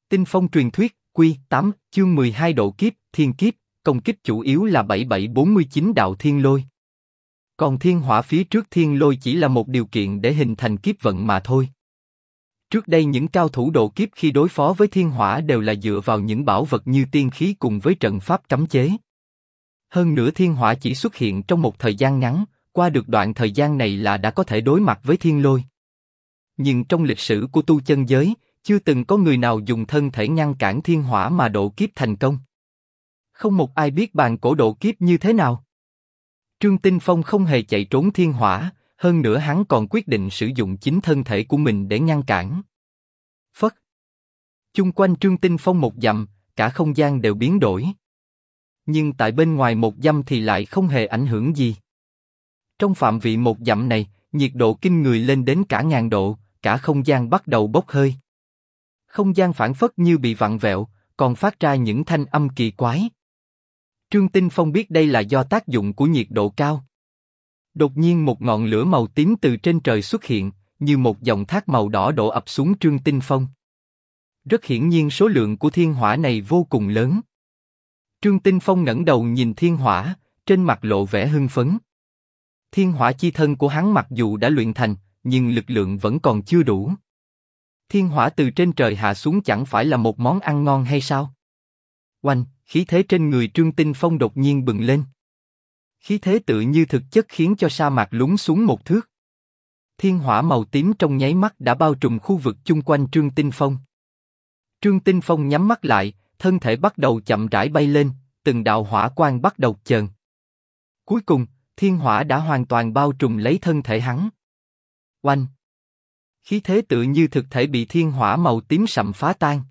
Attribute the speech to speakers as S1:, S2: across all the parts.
S1: Tinh phong truyền thuyết, Quy 8, chương 12 độ kiếp, thiên kiếp, công kích chủ yếu là 7749 đạo thiên lôi. Còn thiên hỏa phía trước thiên lôi chỉ là một điều kiện để hình thành kiếp vận mà thôi. Trước đây những cao thủ độ kiếp khi đối phó với thiên hỏa đều là dựa vào những bảo vật như tiên khí cùng với trận pháp cấm chế. Hơn nữa thiên hỏa chỉ xuất hiện trong một thời gian ngắn, qua được đoạn thời gian này là đã có thể đối mặt với thiên lôi. Nhưng trong lịch sử của tu chân giới, chưa từng có người nào dùng thân thể ngăn cản thiên hỏa mà độ kiếp thành công. Không một ai biết bàn cổ độ kiếp như thế nào. Trương Tinh Phong không hề chạy trốn thiên hỏa, hơn nữa hắn còn quyết định sử dụng chính thân thể của mình để ngăn cản. Phất. Chung quanh Trương Tinh Phong một dặm, cả không gian đều biến đổi. Nhưng tại bên ngoài một dặm thì lại không hề ảnh hưởng gì. Trong phạm vị một dặm này, nhiệt độ kinh người lên đến cả 1000 độ, cả không gian bắt đầu bốc hơi. Không gian phảng phất như bị vặn vẹo, còn phát ra những thanh âm kỳ quái. Trương Tinh Phong biết đây là do tác dụng của nhiệt độ cao. Đột nhiên một ngọn lửa màu tím từ trên trời xuất hiện, như một dòng thác màu đỏ đổ ập xuống Trương Tinh Phong. Rất hiển nhiên số lượng của thiên hỏa này vô cùng lớn. Trương Tinh Phong ngẩng đầu nhìn thiên hỏa, trên mặt lộ vẻ hưng phấn. Thiên hỏa chi thân của hắn mặc dù đã luyện thành, nhưng lực lượng vẫn còn chưa đủ. Thiên hỏa từ trên trời hạ xuống chẳng phải là một món ăn ngon hay sao? Oanh, khí thế trên người Trương Tinh Phong đột nhiên bừng lên. Khí thế tự như thực chất khiến cho sa mạc lún xuống một thước. Thiên hỏa màu tím trong nháy mắt đã bao trùm khu vực chung quanh Trương Tinh Phong. Trương Tinh Phong nhắm mắt lại, thân thể bắt đầu chậm rãi bay lên, từng đạo hỏa quang bắt đầu chờn. Cuối cùng, thiên hỏa đã hoàn toàn bao trùm lấy thân thể hắn. Oanh! Khí thế tự như thực thể bị thiên hỏa màu tím sậm phá tan.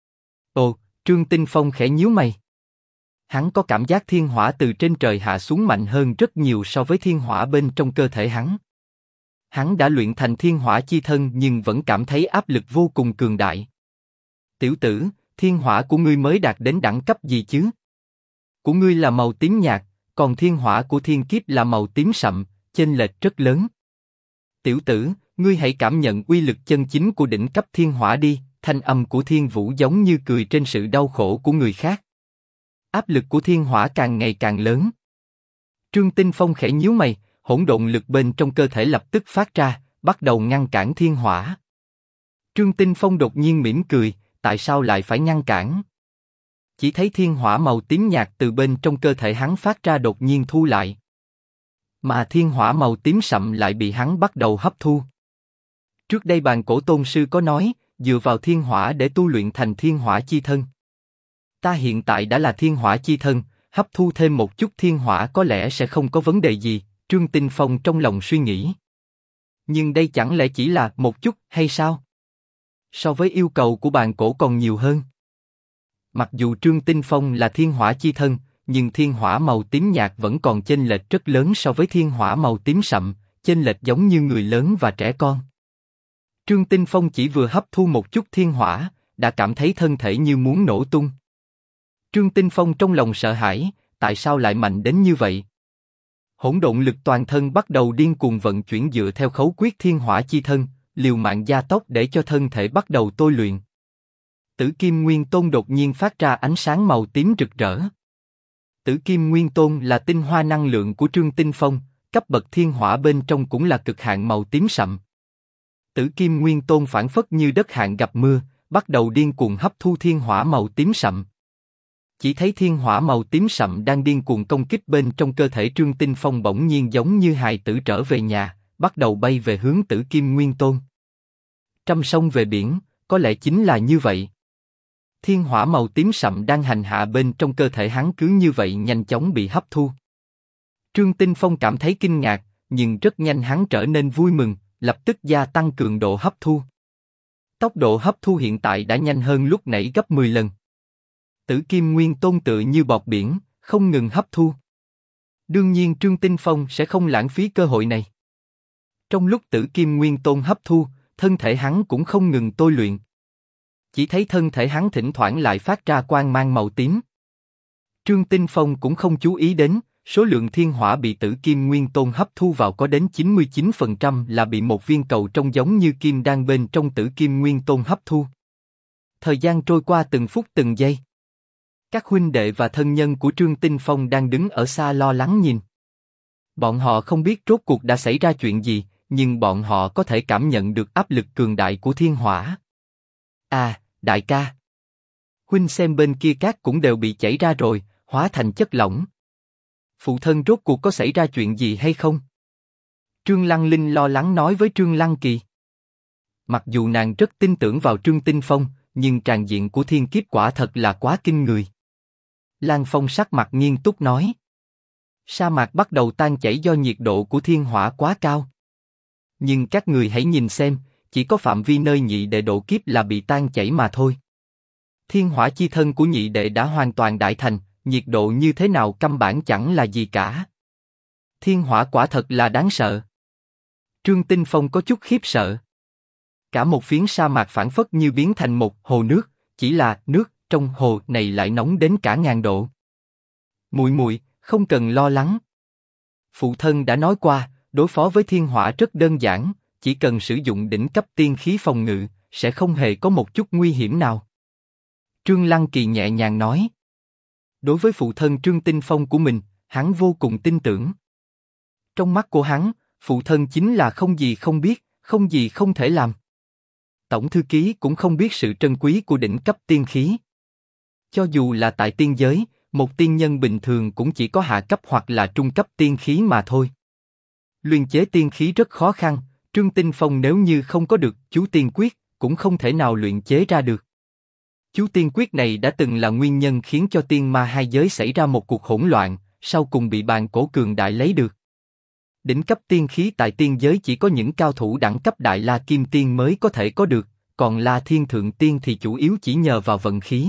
S1: Ồ, Trương Tinh Phong khẽ nhíu mày. Hắn có cảm giác thiên hỏa từ trên trời hạ xuống mạnh hơn rất nhiều so với thiên hỏa bên trong cơ thể hắn. Hắn đã luyện thành thiên hỏa chi thân nhưng vẫn cảm thấy áp lực vô cùng cường đại. Tiểu tử, thiên hỏa của ngươi mới đạt đến đẳng cấp gì chứ? Của ngươi là màu tím nhạt, còn thiên hỏa của thiên kiếp là màu tím sậm, chênh lệch rất lớn. Tiểu tử, ngươi hãy cảm nhận uy lực chân chính của đỉnh cấp thiên hỏa đi. Thanh âm của Thiên Vũ giống như cười trên sự đau khổ của người khác. Áp lực của thiên hỏa càng ngày càng lớn. Trương Tinh Phong khẽ nhíu mày, hỗn độn lực bên trong cơ thể lập tức phát ra, bắt đầu ngăn cản thiên hỏa. Trương Tinh Phong đột nhiên mỉm cười, tại sao lại phải ngăn cản? Chỉ thấy thiên hỏa màu tím nhạt từ bên trong cơ thể hắn phát ra đột nhiên thu lại. Mà thiên hỏa màu tím sậm lại bị hắn bắt đầu hấp thu. Trước đây bàn cổ tôn sư có nói, dựa vào thiên hỏa để tu luyện thành thiên hỏa chi thân. Ta hiện tại đã là thiên hỏa chi thân, hấp thu thêm một chút thiên hỏa có lẽ sẽ không có vấn đề gì, Trương Tinh Phong trong lòng suy nghĩ. Nhưng đây chẳng lẽ chỉ là một chút hay sao? So với yêu cầu của bàn cổ còn nhiều hơn. Mặc dù Trương Tinh Phong là thiên hỏa chi thân, nhưng thiên hỏa màu tím nhạt vẫn còn chênh lệch rất lớn so với thiên hỏa màu tím sậm, chênh lệch giống như người lớn và trẻ con. Trương Tinh Phong chỉ vừa hấp thu một chút thiên hỏa, đã cảm thấy thân thể như muốn nổ tung. Trương Tinh Phong trong lòng sợ hãi, tại sao lại mạnh đến như vậy? Hỗn độn lực toàn thân bắt đầu điên cuồng vận chuyển dựa theo khấu quyết thiên hỏa chi thân, liều mạng gia tốc để cho thân thể bắt đầu tôi luyện. Tử Kim Nguyên Tôn đột nhiên phát ra ánh sáng màu tím rực rỡ. Tử Kim Nguyên Tôn là tinh hoa năng lượng của Trương Tinh Phong, cấp bậc thiên hỏa bên trong cũng là cực hạn màu tím sậm. Tử Kim Nguyên Tôn phảng phất như đất hạn gặp mưa, bắt đầu điên cuồng hấp thu thiên hỏa màu tím sậm. Chỉ thấy thiên hỏa màu tím sậm đang điên cuồng công kích bên trong cơ thể Trương Tinh Phong bỗng nhiên giống như hài tử trở về nhà, bắt đầu bay về hướng Tử Kim Nguyên Tôn. Trăm sông về biển, có lẽ chính là như vậy. Thiên hỏa màu tím sậm đang hành hạ bên trong cơ thể hắn cứ như vậy nhanh chóng bị hấp thu. Trương Tinh Phong cảm thấy kinh ngạc, nhưng rất nhanh hắn trở nên vui mừng, lập tức gia tăng cường độ hấp thu. Tốc độ hấp thu hiện tại đã nhanh hơn lúc nãy gấp 10 lần. Tử Kim Nguyên Tôn tựa như bọt biển, không ngừng hấp thu. Đương nhiên Trương Tinh Phong sẽ không lãng phí cơ hội này. Trong lúc Tử Kim Nguyên Tôn hấp thu, thân thể hắn cũng không ngừng tôi luyện. Chỉ thấy thân thể hắn thỉnh thoảng lại phát ra quang mang màu tím. Trương Tinh Phong cũng không chú ý đến, số lượng thiên hỏa bị Tử Kim Nguyên Tôn hấp thu vào có đến 99% là bị một viên cầu trong giống như kim đan bên trong Tử Kim Nguyên Tôn hấp thu. Thời gian trôi qua từng phút từng giây. Các huynh đệ và thân nhân của Trương Tinh Phong đang đứng ở xa lo lắng nhìn. Bọn họ không biết rốt cuộc đã xảy ra chuyện gì, nhưng bọn họ có thể cảm nhận được áp lực cường đại của thiên hỏa. À, đại ca. Huynh xem bên kia cát cũng đều bị chảy ra rồi, hóa thành chất lỏng. Phụ thân rốt cuộc có xảy ra chuyện gì hay không? Trương Lăng Linh lo lắng nói với Trương Lăng Kỳ. Mặc dù nàng rất tin tưởng vào Trương Tinh Phong, nhưng tràng diện của thiên kiếp quả thật là quá kinh người. Lan Phong sắc mặt nghiêm túc nói. Sa mạc bắt đầu tan chảy do nhiệt độ của thiên hỏa quá cao. Nhưng các người hãy nhìn xem, chỉ có phạm vi nơi nhị đệ độ kiếp là bị tan chảy mà thôi. Thiên hỏa chi thân của nhị đệ đã hoàn toàn đại thành, nhiệt độ như thế nào căn bản chẳng là gì cả. Thiên hỏa quả thật là đáng sợ. Trương Tinh Phong có chút khiếp sợ. Cả một phiến sa mạc phảng phất như biến thành một hồ nước, chỉ là nước trong hồ này lại nóng đến cả ngàn độ. Muội muội, không cần lo lắng. Phụ thân đã nói qua, đối phó với thiên hỏa rất đơn giản, chỉ cần sử dụng đỉnh cấp tiên khí phòng ngự, sẽ không hề có một chút nguy hiểm nào. Trương Lăng Kỳ nhẹ nhàng nói. Đối với phụ thân Trương Tinh Phong của mình, hắn vô cùng tin tưởng. Trong mắt của hắn, phụ thân chính là không gì không biết, không gì không thể làm. Tổng thư ký cũng không biết sự trân quý của đỉnh cấp tiên khí. Cho dù là tại tiên giới, một tiên nhân bình thường cũng chỉ có hạ cấp hoặc là trung cấp tiên khí mà thôi. Luyện chế tiên khí rất khó khăn, Trương Tinh Phong nếu như không có được chú tiên quyết, cũng không thể nào luyện chế ra được. Chú tiên quyết này đã từng là nguyên nhân khiến cho tiên ma hai giới xảy ra một cuộc hỗn loạn, sau cùng bị bàn cổ cường đại lấy được. Đỉnh cấp tiên khí tại tiên giới chỉ có những cao thủ đẳng cấp đại la kim tiên mới có thể có được, còn la thiên thượng tiên thì chủ yếu chỉ nhờ vào vận khí.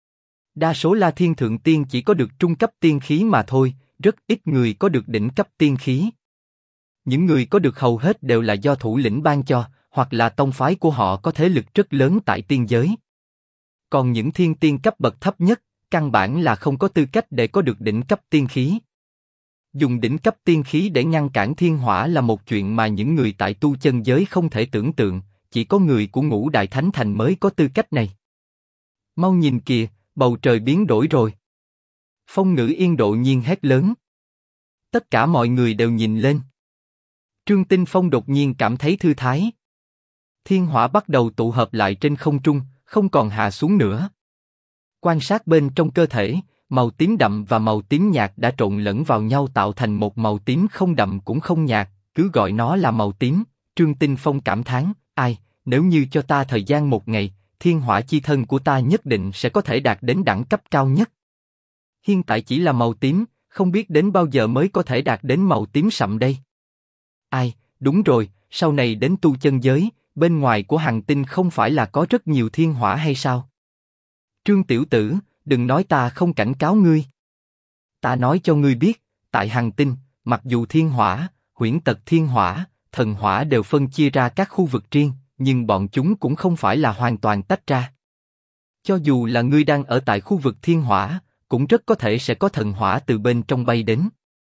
S1: Đa số la thiên thượng tiên chỉ có được trung cấp tiên khí mà thôi, rất ít người có được đỉnh cấp tiên khí. Những người có được hầu hết đều là do thủ lĩnh ban cho, hoặc là tông phái của họ có thế lực rất lớn tại tiên giới. Còn những thiên tiên cấp bậc thấp nhất, căn bản là không có tư cách để có được đỉnh cấp tiên khí. Dùng đỉnh cấp tiên khí để ngăn cản thiên hỏa là một chuyện mà những người tại tu chân giới không thể tưởng tượng, chỉ có người của Ngũ Đại Thánh Thành mới có tư cách này. Mau nhìn kìa, bầu trời biến đổi rồi. Phong Ngữ Yên đột nhiên hét lớn. Tất cả mọi người đều nhìn lên. Trương Tinh Phong đột nhiên cảm thấy thư thái. Thiên hỏa bắt đầu tụ hợp lại trên không trung, không còn hạ xuống nữa. Quan sát bên trong cơ thể, màu tím đậm và màu tím nhạt đã trộn lẫn vào nhau tạo thành một màu tím không đậm cũng không nhạt, cứ gọi nó là màu tím. Trương Tinh Phong cảm thán, ai, nếu như cho ta thời gian một ngày, thiên hỏa chi thân của ta nhất định sẽ có thể đạt đến đẳng cấp cao nhất. Hiện tại chỉ là màu tím, không biết đến bao giờ mới có thể đạt đến màu tím sậm đây. Ai, đúng rồi, sau này đến tu chân giới, bên ngoài của Hằng Tinh không phải là có rất nhiều thiên hỏa hay sao? Trương tiểu tử, đừng nói ta không cảnh cáo ngươi. Ta nói cho ngươi biết, tại Hằng Tinh, mặc dù thiên hỏa, huyễn tật thiên hỏa, thần hỏa đều phân chia ra các khu vực riêng, nhưng bọn chúng cũng không phải là hoàn toàn tách ra. Cho dù là ngươi đang ở tại khu vực thiên hỏa, cũng rất có thể sẽ có thần hỏa từ bên trong bay đến.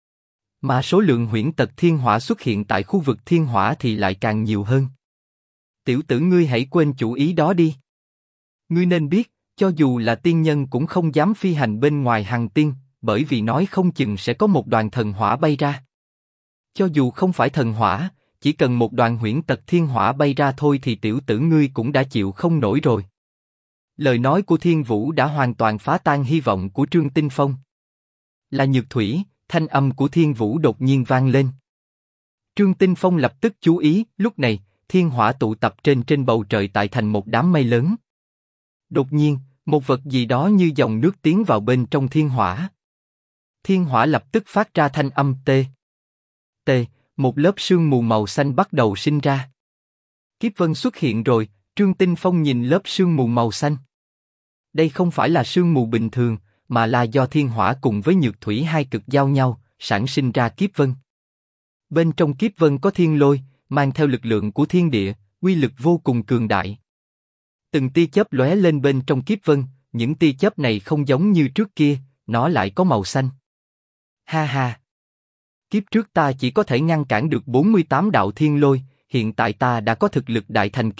S1: Mà số lượng huyễn tật thiên hỏa xuất hiện tại khu vực thiên hỏa thì lại càng nhiều hơn. Tiểu tử ngươi hãy quên chủ ý đó đi. Ngươi nên biết, cho dù là tiên nhân cũng không dám phi hành bên ngoài Hằng Tinh, bởi vì nói không chừng sẽ có một đoàn thần hỏa bay ra. Cho dù không phải thần hỏa, chỉ cần một đoàn huyễn tật thiên hỏa bay ra thôi thì tiểu tử ngươi cũng đã chịu không nổi rồi. Lời nói của Thiên Vũ đã hoàn toàn phá tan hy vọng của Trương Tinh Phong. Là Nhược Thủy, thanh âm của Thiên Vũ đột nhiên vang lên. Trương Tinh Phong lập tức chú ý, lúc này, thiên hỏa tụ tập trên bầu trời tạo thành một đám mây lớn. Đột nhiên, một vật gì đó như dòng nước tiến vào bên trong thiên hỏa. Thiên hỏa lập tức phát ra thanh âm tê. Tê, một lớp sương mù màu xanh bắt đầu sinh ra. Kiếp vân xuất hiện rồi, Trương Tinh Phong nhìn lớp sương mù màu xanh. Đây không phải là sương mù bình thường, mà là do thiên hỏa cùng với nhược thủy hai cực giao nhau, sản sinh ra kiếp vân. Bên trong kiếp vân có thiên lôi, mang theo lực lượng của thiên địa, uy lực vô cùng cường đại. Từng tia chớp lóe lên bên trong kiếp vân, những tia chớp này không giống như trước kia, nó lại có màu xanh. Ha ha! Kiếp trước ta chỉ có thể ngăn cản được 48 đạo thiên lôi, hiện tại ta đã có thực lực đại thành kỳ,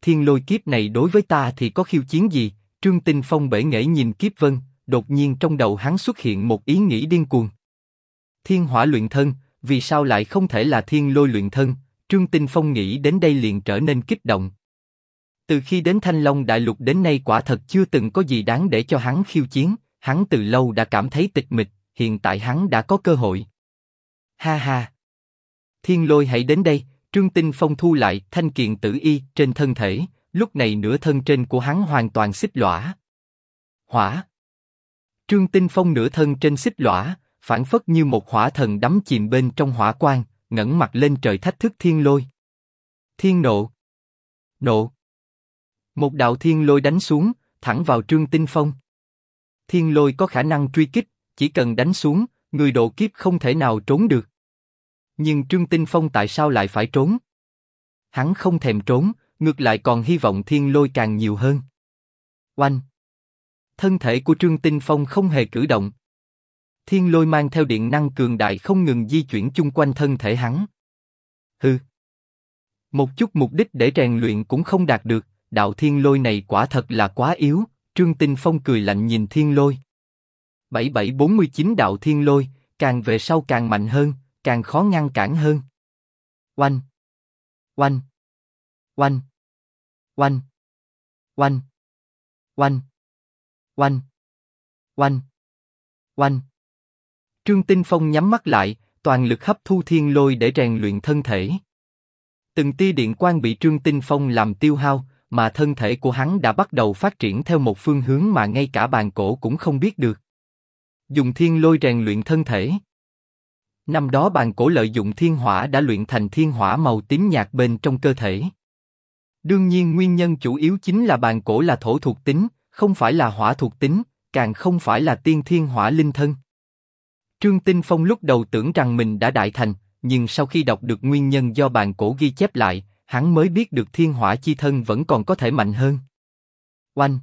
S1: thiên lôi kiếp này đối với ta thì có khiêu chiến gì? Trương Tinh Phong bể nghễ nhìn kiếp vân, đột nhiên trong đầu hắn xuất hiện một ý nghĩ điên cuồng. Thiên hỏa luyện thân, vì sao lại không thể là thiên lôi luyện thân? Trương Tinh Phong nghĩ đến đây liền trở nên kích động. Từ khi đến Thanh Long Đại Lục đến nay quả thật chưa từng có gì đáng để cho hắn khiêu chiến, hắn từ lâu đã cảm thấy tịch mịch, hiện tại hắn đã có cơ hội. Ha ha! Thiên lôi hãy đến đây. Trương Tinh Phong thu lại thanh kiện tử y trên thân thể, lúc này nửa thân trên của hắn hoàn toàn xích lõa. Hỏa! Trương Tinh Phong nửa thân trên xích lõa, phảng phất như một hỏa thần đắm chìm bên trong hỏa quang, ngẩng mặt lên trời thách thức thiên lôi. Thiên nộ! Nộ! Một đạo thiên lôi đánh xuống, thẳng vào Trương Tinh Phong. Thiên lôi có khả năng truy kích, chỉ cần đánh xuống, người độ kiếp không thể nào trốn được. Nhưng Trương Tinh Phong tại sao lại phải trốn? Hắn không thèm trốn, ngược lại còn hy vọng thiên lôi càng nhiều hơn. Oanh! Thân thể của Trương Tinh Phong không hề cử động. Thiên lôi mang theo điện năng cường đại không ngừng di chuyển chung quanh thân thể hắn. Hừ! Một chút mục đích để rèn luyện cũng không đạt được, đạo thiên lôi này quả thật là quá yếu. Trương Tinh Phong cười lạnh nhìn thiên lôi. 7749 đạo thiên lôi, càng về sau càng mạnh hơn, càng khó ngăn cản hơn. Oanh! Oanh! Oanh! Oanh! Oanh! Oanh! Oanh! Oanh! Oanh! Trương Tinh Phong nhắm mắt lại, toàn lực hấp thu thiên lôi để rèn luyện thân thể. Từng tia điện quang bị Trương Tinh Phong làm tiêu hao, mà thân thể của hắn đã bắt đầu phát triển theo một phương hướng mà ngay cả bàn cổ cũng không biết được. Dùng thiên lôi rèn luyện thân thể. Năm đó bàn cổ lợi dụng thiên hỏa đã luyện thành thiên hỏa màu tím nhạt bên trong cơ thể. Đương nhiên nguyên nhân chủ yếu chính là bàn cổ là thổ thuộc tính, không phải là hỏa thuộc tính, càng không phải là tiên thiên hỏa linh thân. Trương Tinh Phong lúc đầu tưởng rằng mình đã đại thành, nhưng sau khi đọc được nguyên nhân do bàn cổ ghi chép lại, hắn mới biết được thiên hỏa chi thân vẫn còn có thể mạnh hơn. Oanh!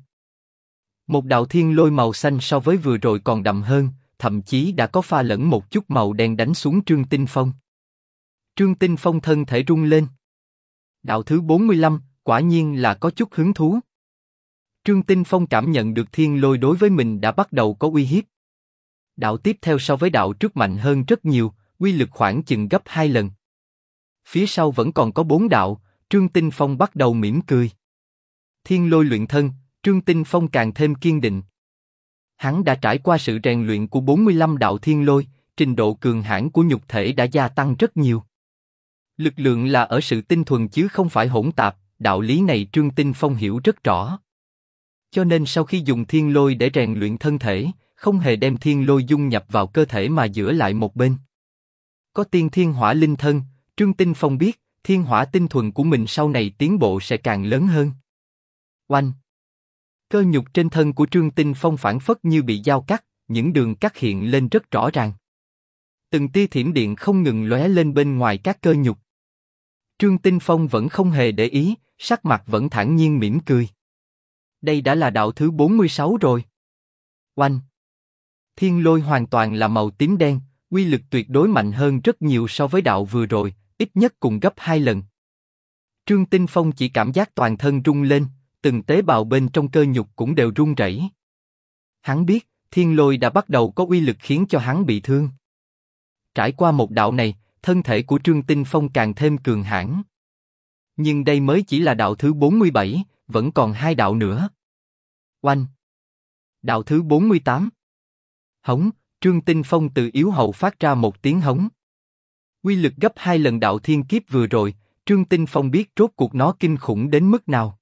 S1: Một đạo thiên lôi màu xanh so với vừa rồi còn đậm hơn, thậm chí đã có pha lẫn một chút màu đen đánh xuống Trương Tinh Phong. Trương Tinh Phong thân thể rung lên. Đạo thứ 45, quả nhiên là có chút hứng thú. Trương Tinh Phong cảm nhận được thiên lôi đối với mình đã bắt đầu có uy hiếp. Đạo tiếp theo so với đạo trước mạnh hơn rất nhiều, uy lực khoảng chừng gấp 2 lần. Phía sau vẫn còn có 4 đạo, Trương Tinh Phong bắt đầu mỉm cười. Thiên lôi luyện thân, Trương Tinh Phong càng thêm kiên định. Hắn đã trải qua sự rèn luyện của 45 đạo thiên lôi, trình độ cường hãn của nhục thể đã gia tăng rất nhiều. Lực lượng là ở sự tinh thuần chứ không phải hỗn tạp, đạo lý này Trương Tinh Phong hiểu rất rõ. Cho nên sau khi dùng thiên lôi để rèn luyện thân thể, không hề đem thiên lôi dung nhập vào cơ thể mà giữ lại một bên. Có tiên thiên hỏa linh thân, Trương Tinh Phong biết, thiên hỏa tinh thuần của mình sau này tiến bộ sẽ càng lớn hơn. Oanh! Cơ nhục trên thân của Trương Tinh Phong phảng phất như bị dao cắt, những đường cắt hiện lên rất rõ ràng. Từng tia thiểm điện không ngừng lóe lên bên ngoài các cơ nhục. Trương Tinh Phong vẫn không hề để ý, sắc mặt vẫn thản nhiên mỉm cười. Đây đã là đạo thứ 46 rồi. Oanh! Thiên lôi hoàn toàn là màu tím đen, uy lực tuyệt đối mạnh hơn rất nhiều so với đạo vừa rồi, ít nhất cùng gấp 2 lần. Trương Tinh Phong chỉ cảm giác toàn thân rung lên, từng tế bào bên trong cơ nhục cũng đều run rẩy. Hắn biết, thiên lôi đã bắt đầu có uy lực khiến cho hắn bị thương. Trải qua một đạo này, thân thể của Trương Tinh Phong càng thêm cường hãn. Nhưng đây mới chỉ là đạo thứ 47, vẫn còn 2 đạo nữa. Oanh! Đạo thứ 48. Hống! Trương Tinh Phong từ yếu hậu phát ra một tiếng hống. Uy lực gấp 2 lần đạo thiên kiếp vừa rồi, Trương Tinh Phong biết rốt cuộc nó kinh khủng đến mức nào.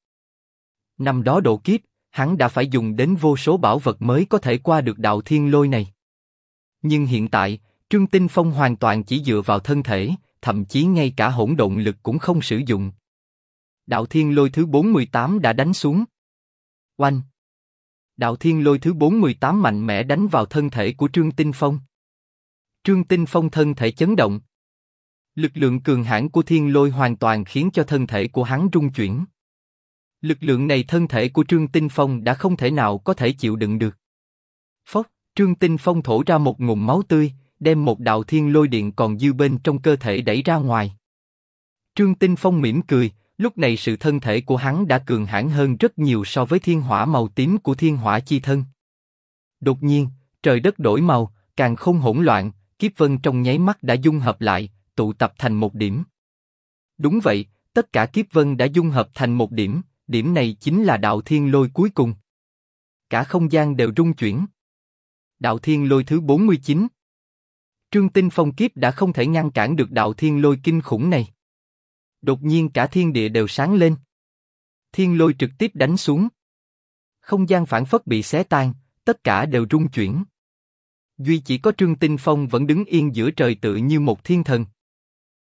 S1: Năm đó độ kiếp, hắn đã phải dùng đến vô số bảo vật mới có thể qua được đạo thiên lôi này. Nhưng hiện tại, Trương Tinh Phong hoàn toàn chỉ dựa vào thân thể, thậm chí ngay cả hỗn độn lực cũng không sử dụng. Đạo thiên lôi thứ 48 đã đánh xuống. Oanh! Đạo thiên lôi thứ 48 mạnh mẽ đánh vào thân thể của Trương Tinh Phong. Trương Tinh Phong thân thể chấn động. Lực lượng cường hãn của thiên lôi hoàn toàn khiến cho thân thể của hắn rung chuyển. Lực lượng này thân thể của Trương Tinh Phong đã không thể nào có thể chịu đựng được. Phốc! Trương Tinh Phong thổ ra một ngụm máu tươi, đem một đạo thiên lôi điện còn dư bên trong cơ thể đẩy ra ngoài. Trương Tinh Phong mỉm cười, Lúc này sự thân thể của hắn đã cường hãn hơn rất nhiều so với thiên hỏa màu tím của thiên hỏa chi thân. Đột nhiên, trời đất đổi màu, càng không hỗn loạn, kiếp vân trong nháy mắt đã dung hợp lại, tụ tập thành một điểm. Đúng vậy, tất cả kiếp vân đã dung hợp thành một điểm, điểm này chính là đạo thiên lôi cuối cùng. Cả không gian đều rung chuyển. Đạo thiên lôi thứ 49. Trương Tinh Phong kiếp đã không thể ngăn cản được đạo thiên lôi kinh khủng này. Đột nhiên cả thiên địa đều sáng lên. Thiên lôi trực tiếp đánh xuống. Không gian phảng phất bị xé tan, tất cả đều rung chuyển. Duy chỉ có Trương Tinh Phong vẫn đứng yên giữa trời tự như một thiên thần.